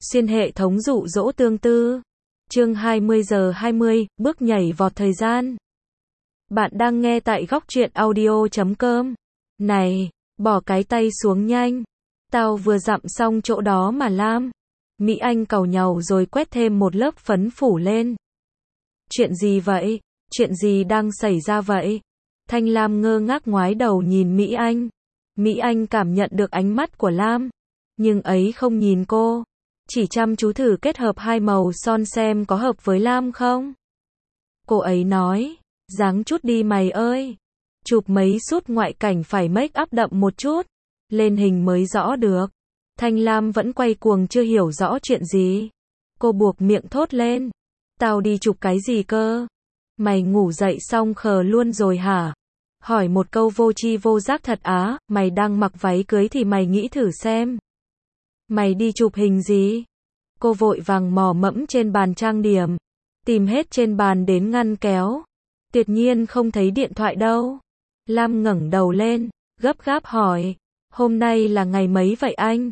Xuyên hệ thống dụ dỗ tương tư. Chương 20:20, bước nhảy vọt thời gian. Bạn đang nghe tại góc truyện audio.com. Này, bỏ cái tay xuống nhanh. Tao vừa dặm xong chỗ đó mà Lam. Mỹ Anh càu nhàu rồi quét thêm một lớp phấn phủ lên. Chuyện gì vậy? Chuyện gì đang xảy ra vậy? Thanh Lam ngơ ngác ngoái đầu nhìn Mỹ Anh. Mỹ Anh cảm nhận được ánh mắt của Lam. Nhưng ấy không nhìn cô. Chỉ chăm chú thử kết hợp hai màu son xem có hợp với Lam không. Cô ấy nói, dáng chút đi mày ơi. Chụp mấy sút ngoại cảnh phải make up đậm một chút. Lên hình mới rõ được. Thanh Lam vẫn quay cuồng chưa hiểu rõ chuyện gì. Cô buộc miệng thốt lên. Tao đi chụp cái gì cơ? Mày ngủ dậy xong khờ luôn rồi hả? Hỏi một câu vô tri vô giác thật á, mày đang mặc váy cưới thì mày nghĩ thử xem. Mày đi chụp hình gì? Cô vội vàng mò mẫm trên bàn trang điểm. Tìm hết trên bàn đến ngăn kéo. Tuyệt nhiên không thấy điện thoại đâu. Lam ngẩng đầu lên, gấp gáp hỏi. Hôm nay là ngày mấy vậy anh?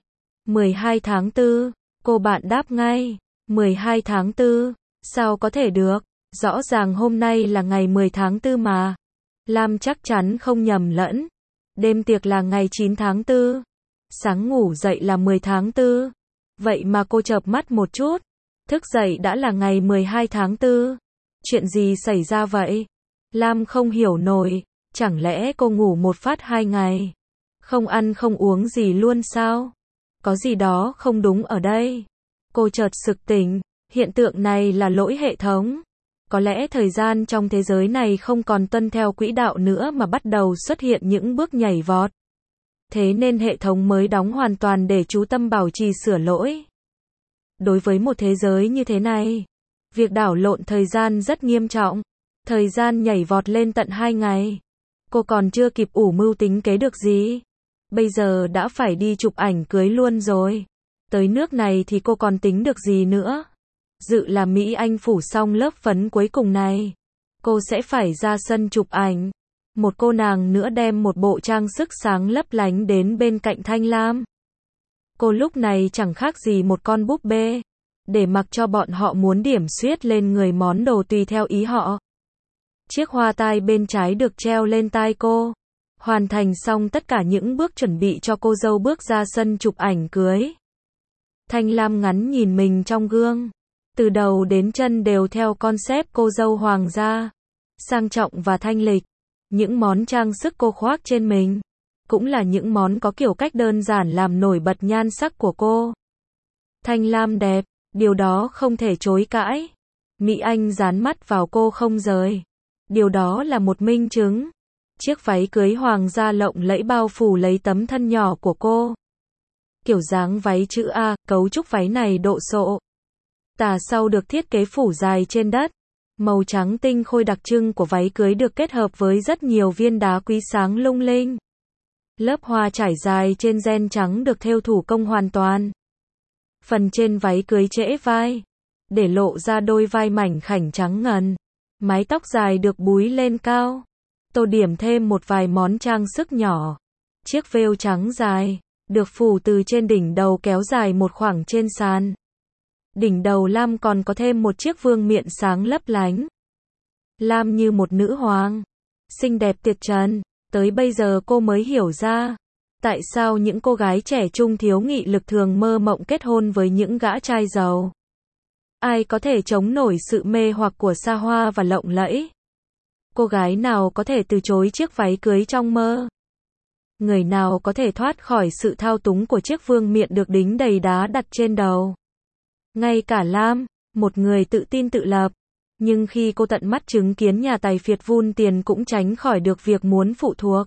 12 tháng 4. Cô bạn đáp ngay. 12 tháng 4. Sao có thể được? Rõ ràng hôm nay là ngày 10 tháng 4 mà. Lam chắc chắn không nhầm lẫn. Đêm tiệc là ngày 9 tháng 4. Sáng ngủ dậy là 10 tháng 4. Vậy mà cô chợp mắt một chút. Thức dậy đã là ngày 12 tháng 4. Chuyện gì xảy ra vậy? Lam không hiểu nổi. Chẳng lẽ cô ngủ một phát 2 ngày? Không ăn không uống gì luôn sao? Có gì đó không đúng ở đây. Cô chợt sực tỉnh. Hiện tượng này là lỗi hệ thống. Có lẽ thời gian trong thế giới này không còn tuân theo quỹ đạo nữa mà bắt đầu xuất hiện những bước nhảy vọt. Thế nên hệ thống mới đóng hoàn toàn để chú tâm bảo trì sửa lỗi. Đối với một thế giới như thế này, việc đảo lộn thời gian rất nghiêm trọng. Thời gian nhảy vọt lên tận 2 ngày. Cô còn chưa kịp ủ mưu tính kế được gì. Bây giờ đã phải đi chụp ảnh cưới luôn rồi. Tới nước này thì cô còn tính được gì nữa. Dự là Mỹ Anh phủ xong lớp phấn cuối cùng này. Cô sẽ phải ra sân chụp ảnh. Một cô nàng nữa đem một bộ trang sức sáng lấp lánh đến bên cạnh Thanh Lam. Cô lúc này chẳng khác gì một con búp bê. Để mặc cho bọn họ muốn điểm xuyết lên người món đồ tùy theo ý họ. Chiếc hoa tai bên trái được treo lên tai cô. Hoàn thành xong tất cả những bước chuẩn bị cho cô dâu bước ra sân chụp ảnh cưới. Thanh Lam ngắm nhìn mình trong gương. Từ đầu đến chân đều theo concept cô dâu hoàng gia. Sang trọng và thanh lịch. Những món trang sức cô khoác trên mình. Cũng là những món có kiểu cách đơn giản làm nổi bật nhan sắc của cô. Thanh Lam đẹp, điều đó không thể chối cãi. Mỹ Anh dán mắt vào cô không rời. Điều đó là một minh chứng. Chiếc váy cưới hoàng gia lộng lẫy bao phủ lấy tấm thân nhỏ của cô. Kiểu dáng váy chữ A, cấu trúc váy này độ sộ. Tà sau được thiết kế phủ dài trên đất. Màu trắng tinh khôi đặc trưng của váy cưới được kết hợp với rất nhiều viên đá quý sáng lung linh. Lớp hoa trải dài trên ren trắng được thêu thủ công hoàn toàn. Phần trên váy cưới trễ vai, để lộ ra đôi vai mảnh khảnh trắng ngần. Mái tóc dài được búi lên cao, tô điểm thêm một vài món trang sức nhỏ. Chiếc vêu trắng dài, được phủ từ trên đỉnh đầu kéo dài một khoảng trên sàn. Đỉnh đầu Lam còn có thêm một chiếc vương miện sáng lấp lánh. Lam như một nữ hoàng, xinh đẹp tuyệt trần. Tới bây giờ cô mới hiểu ra, tại sao những cô gái trẻ trung thiếu nghị lực thường mơ mộng kết hôn với những gã trai giàu. Ai có thể chống nổi sự mê hoặc của xa hoa và lộng lẫy? Cô gái nào có thể từ chối chiếc váy cưới trong mơ? Người nào có thể thoát khỏi sự thao túng của chiếc vương miện được đính đầy đá đặt trên đầu? Ngay cả Lam, một người tự tin tự lập, nhưng khi cô tận mắt chứng kiến nhà tài phiệt vun tiền cũng tránh khỏi được việc muốn phụ thuộc.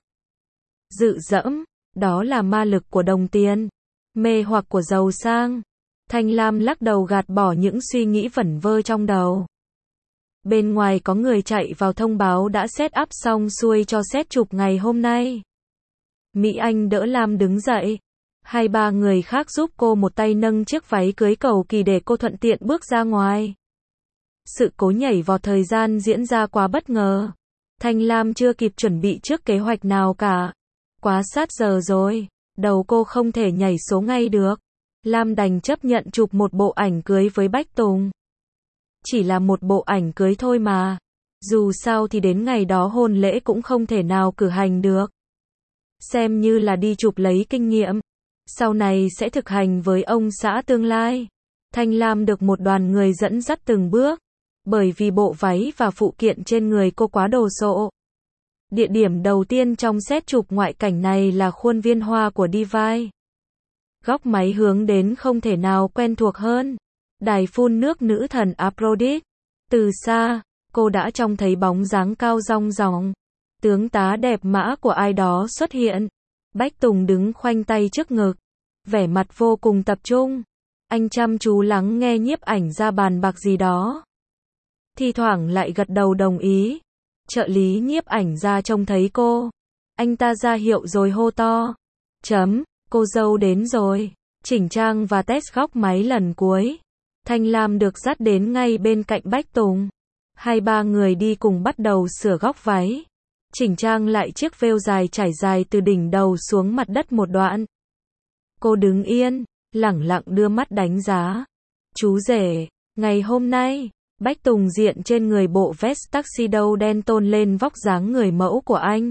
Dự dẫm, đó là ma lực của đồng tiền, mê hoặc của giàu sang. Thanh Lam lắc đầu gạt bỏ những suy nghĩ vẩn vơ trong đầu. Bên ngoài có người chạy vào thông báo đã set up xong xuôi cho set chụp ngày hôm nay. Mỹ Anh đỡ Lam đứng dậy. 2-3 người khác giúp cô một tay nâng chiếc váy cưới cầu kỳ để cô thuận tiện bước ra ngoài. Sự cố nhảy vọt thời gian diễn ra quá bất ngờ. Thanh Lam chưa kịp chuẩn bị trước kế hoạch nào cả. Quá sát giờ rồi, đầu cô không thể nhảy số ngay được. Lam đành chấp nhận chụp một bộ ảnh cưới với Bách Tùng. Chỉ là một bộ ảnh cưới thôi mà. Dù sao thì đến ngày đó hôn lễ cũng không thể nào cử hành được. Xem như là đi chụp lấy kinh nghiệm. Sau này sẽ thực hành với ông xã tương lai. Thanh Lam được một đoàn người dẫn dắt từng bước. Bởi vì bộ váy và phụ kiện trên người cô quá đồ sộ. Địa điểm đầu tiên trong set chụp ngoại cảnh này là khuôn viên hoa của Divine. Góc máy hướng đến không thể nào quen thuộc hơn. Đài phun nước nữ thần Aphrodite. Từ xa, cô đã trông thấy bóng dáng cao rong ròng. Tướng tá đẹp mã của ai đó xuất hiện. Bách Tùng đứng khoanh tay trước ngực. Vẻ mặt vô cùng tập trung. Anh chăm chú lắng nghe nhiếp ảnh ra bàn bạc gì đó. Thi thoảng lại gật đầu đồng ý. Trợ lý nhiếp ảnh ra trông thấy cô. Anh ta ra hiệu rồi hô to. Cô dâu đến rồi. Chỉnh trang và test góc máy lần cuối. Thanh Lam được dắt đến ngay bên cạnh Bách Tùng. 2-3 người đi cùng bắt đầu sửa góc váy. Chỉnh trang lại chiếc vêu dài trải dài từ đỉnh đầu xuống mặt đất một đoạn. Cô đứng yên, lẳng lặng đưa mắt đánh giá. Chú rể, ngày hôm nay, Bách Tùng diện trên người bộ vest tuxedo đen tôn lên vóc dáng người mẫu của anh.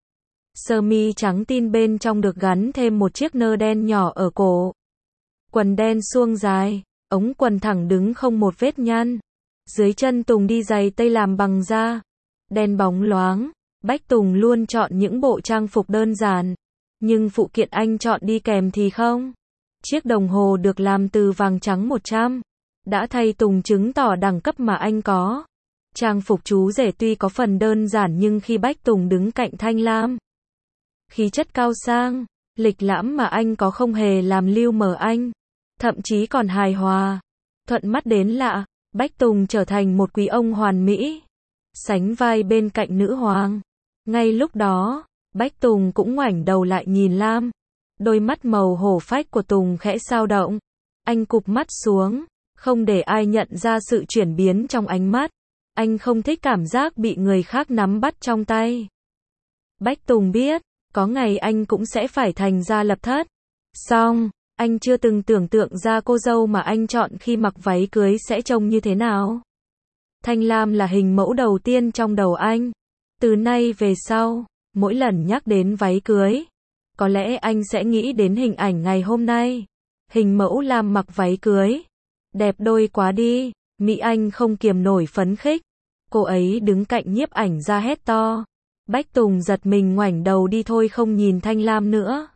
Sơ mi trắng tin bên trong được gắn thêm một chiếc nơ đen nhỏ ở cổ. Quần đen suông dài, ống quần thẳng đứng không một vết nhăn. Dưới chân Tùng đi giày tây làm bằng da. Đen bóng loáng, Bách Tùng luôn chọn những bộ trang phục đơn giản. Nhưng phụ kiện anh chọn đi kèm thì không. Chiếc đồng hồ được làm từ vàng trắng 100. Đã thay Tùng chứng tỏ đẳng cấp mà anh có. Trang phục chú rể tuy có phần đơn giản nhưng khi Bách Tùng đứng cạnh Thanh Lam. Khí chất cao sang, lịch lãm mà anh có không hề làm lưu mờ anh. Thậm chí còn hài hòa. Thuận mắt đến lạ, Bách Tùng trở thành một quý ông hoàn mỹ. Sánh vai bên cạnh nữ hoàng. Ngay lúc đó, Bách Tùng cũng ngoảnh đầu lại nhìn Lam. Đôi mắt màu hổ phách của Tùng khẽ dao động. Anh cụp mắt xuống, không để ai nhận ra sự chuyển biến trong ánh mắt. Anh không thích cảm giác bị người khác nắm bắt trong tay. Bách Tùng biết, có ngày anh cũng sẽ phải thành gia lập thất. Song, anh chưa từng tưởng tượng ra cô dâu mà anh chọn khi mặc váy cưới sẽ trông như thế nào. Thanh Lam là hình mẫu đầu tiên trong đầu anh. Từ nay về sau, mỗi lần nhắc đến váy cưới, có lẽ anh sẽ nghĩ đến hình ảnh ngày hôm nay. Hình mẫu Lam mặc váy cưới. Đẹp đôi quá đi, Mỹ Anh không kiềm nổi phấn khích. Cô ấy đứng cạnh nhiếp ảnh ra hét to. Bách Tùng giật mình ngoảnh đầu đi thôi không nhìn Thanh Lam nữa.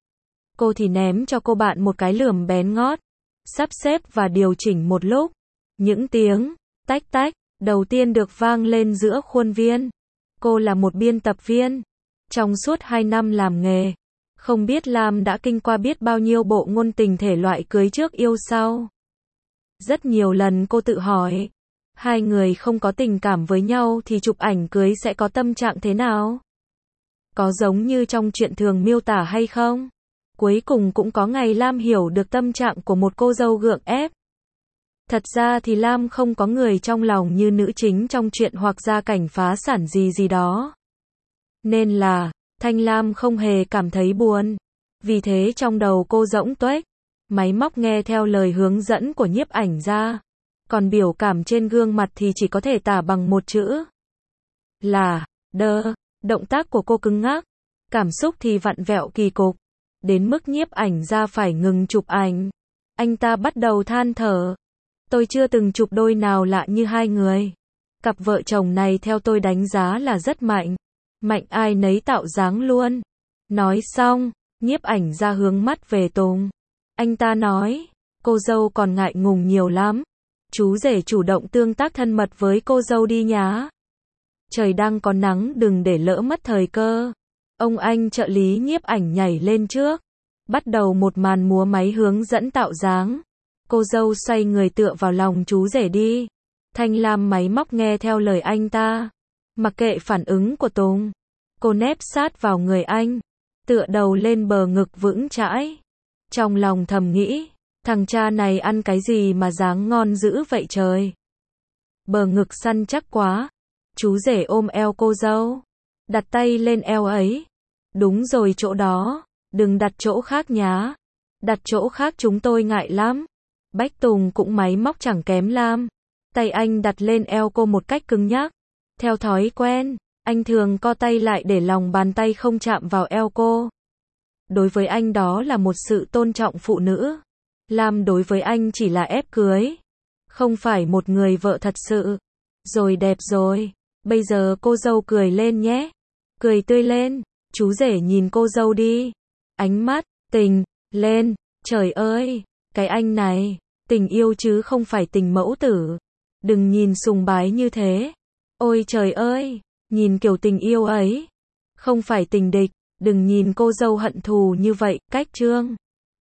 Cô thì ném cho cô bạn một cái lườm bén ngót. Sắp xếp và điều chỉnh một lúc. Những tiếng tách tách đầu tiên được vang lên giữa khuôn viên. Cô là một biên tập viên. Trong suốt 2 năm làm nghề, không biết Lam đã kinh qua biết bao nhiêu bộ ngôn tình thể loại cưới trước yêu sau. Rất nhiều lần cô tự hỏi, hai người không có tình cảm với nhau thì chụp ảnh cưới sẽ có tâm trạng thế nào? Có giống như trong truyện thường miêu tả hay không? Cuối cùng cũng có ngày Lam hiểu được tâm trạng của một cô dâu gượng ép. Thật ra thì Lam không có người trong lòng như nữ chính trong truyện hoặc gia cảnh phá sản gì đó. Nên là, Thanh Lam không hề cảm thấy buồn. Vì thế trong đầu cô rỗng tuếch, máy móc nghe theo lời hướng dẫn của nhiếp ảnh ra. Còn biểu cảm trên gương mặt thì chỉ có thể tả bằng một chữ. Là, đơ, động tác của cô cứng ngắc. Cảm xúc thì vặn vẹo kỳ cục. Đến mức nhiếp ảnh ra phải ngừng chụp ảnh. Anh ta bắt đầu than thở. Tôi chưa từng chụp đôi nào lạ như hai người. Cặp vợ chồng này theo tôi đánh giá là rất mạnh. Mạnh ai nấy tạo dáng luôn. Nói xong, nhiếp ảnh ra hướng mắt về Tùng. Anh ta nói, cô dâu còn ngại ngùng nhiều lắm. Chú rể chủ động tương tác thân mật với cô dâu đi nhá. Trời đang có nắng đừng để lỡ mất thời cơ. Ông anh trợ lý nhiếp ảnh nhảy lên trước. Bắt đầu một màn múa máy hướng dẫn tạo dáng. Cô dâu xoay người tựa vào lòng chú rể đi. Thanh Lam máy móc nghe theo lời anh ta. Mặc kệ phản ứng của Tùng. Cô nép sát vào người anh. Tựa đầu lên bờ ngực vững chãi. Trong lòng thầm nghĩ. Thằng cha này ăn cái gì mà dáng ngon dữ vậy trời. Bờ ngực săn chắc quá. Chú rể ôm eo cô dâu. Đặt tay lên eo ấy. Đúng rồi chỗ đó. Đừng đặt chỗ khác nhá. Đặt chỗ khác chúng tôi ngại lắm. Bách Tùng cũng máy móc chẳng kém Lam. Tay anh đặt lên eo cô một cách cứng nhắc. Theo thói quen, anh thường co tay lại để lòng bàn tay không chạm vào eo cô. Đối với anh đó là một sự tôn trọng phụ nữ. Lam đối với anh chỉ là ép cưới, không phải một người vợ thật sự. Rồi đẹp rồi. Bây giờ cô dâu cười lên nhé. Cười tươi lên. Chú rể nhìn cô dâu đi. Ánh mắt, tình, lên. Trời ơi, cái anh này, tình yêu chứ không phải tình mẫu tử. Đừng nhìn sùng bái như thế. Ôi trời ơi, nhìn kiểu tình yêu ấy. Không phải tình địch, đừng nhìn cô dâu hận thù như vậy, cách trương.